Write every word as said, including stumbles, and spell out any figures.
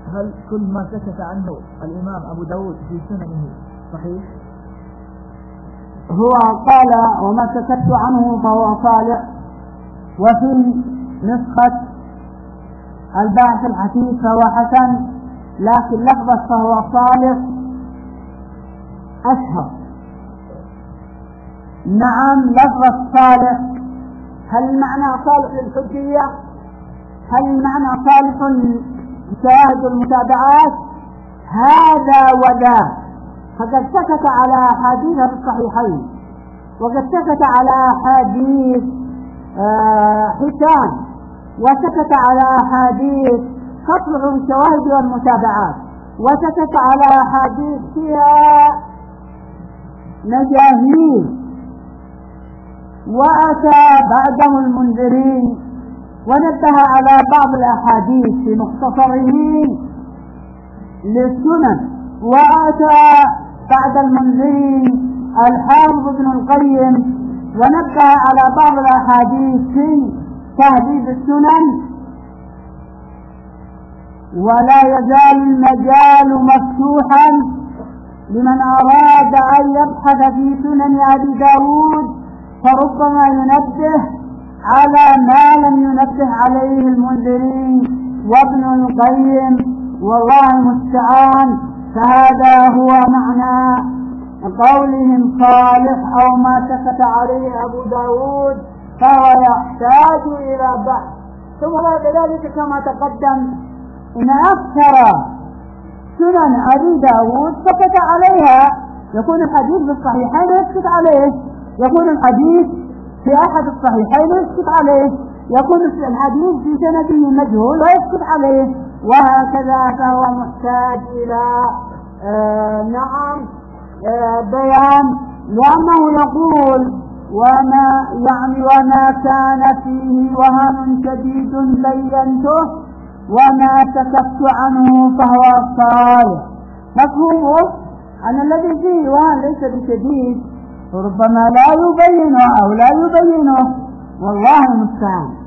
هل كل ما سكت عنه الإمام أبو داود في سننه صحيح؟ هو قال وما سكت عنه فهو صالح، وفي نسخة الباحث الحديث فهو حسن، لكن لفظة فهو صالح أشهر. نعم لفظة صالح، هل المعنى صالح للحجية؟ هل المعنى صالح لشواهد المتابعات؟ هذا وذاك، فقد سكت على أحاديث الصحيحين، وقد سكت على أحاديث حسان، وسكت على أحاديث قطع الشواهد والمتابعات، وسكت على أحاديث فيها مجاهيل، وأتى بعدهم المنذرين ونبه على بعض الأحاديث في مختصره للسنن، وأتى بعد المنذرين الحافظ ابن القيم ونبه على بعض الأحاديث في تهذيب السنن. ولا يزال المجال مفتوحا لمن أراد أن يبحث في سنن أبي داود، فربما ينبه على ما لم ينبه عليه المنذرين وابن القيم، والله المستعان. فهذا هو معنى قولهم صالح أو ما سكت عليه أبو داود فهو يحتاج إلى بحث. ثم بعد ذلك كما تقدم إن أكثر سنن أبي داود سكت عليها، يكون الحديث بالصحيحين يسكت عليه، يكون الحديث في أحد الصحيحين يسكت عليه، يكون الحديث في سنده مجهول ويسكت عليه، وهكذا فهو محتاج إلى آه نعم آه بيان، لأنه يقول وما يعني وما كان فيه وهن شديد بينته وما سكت عنه فهو صالح. مفهومه أن الذي فيه وهن ليس بشديد ربما لا يبينه أو لا يبينه، والله المستعان.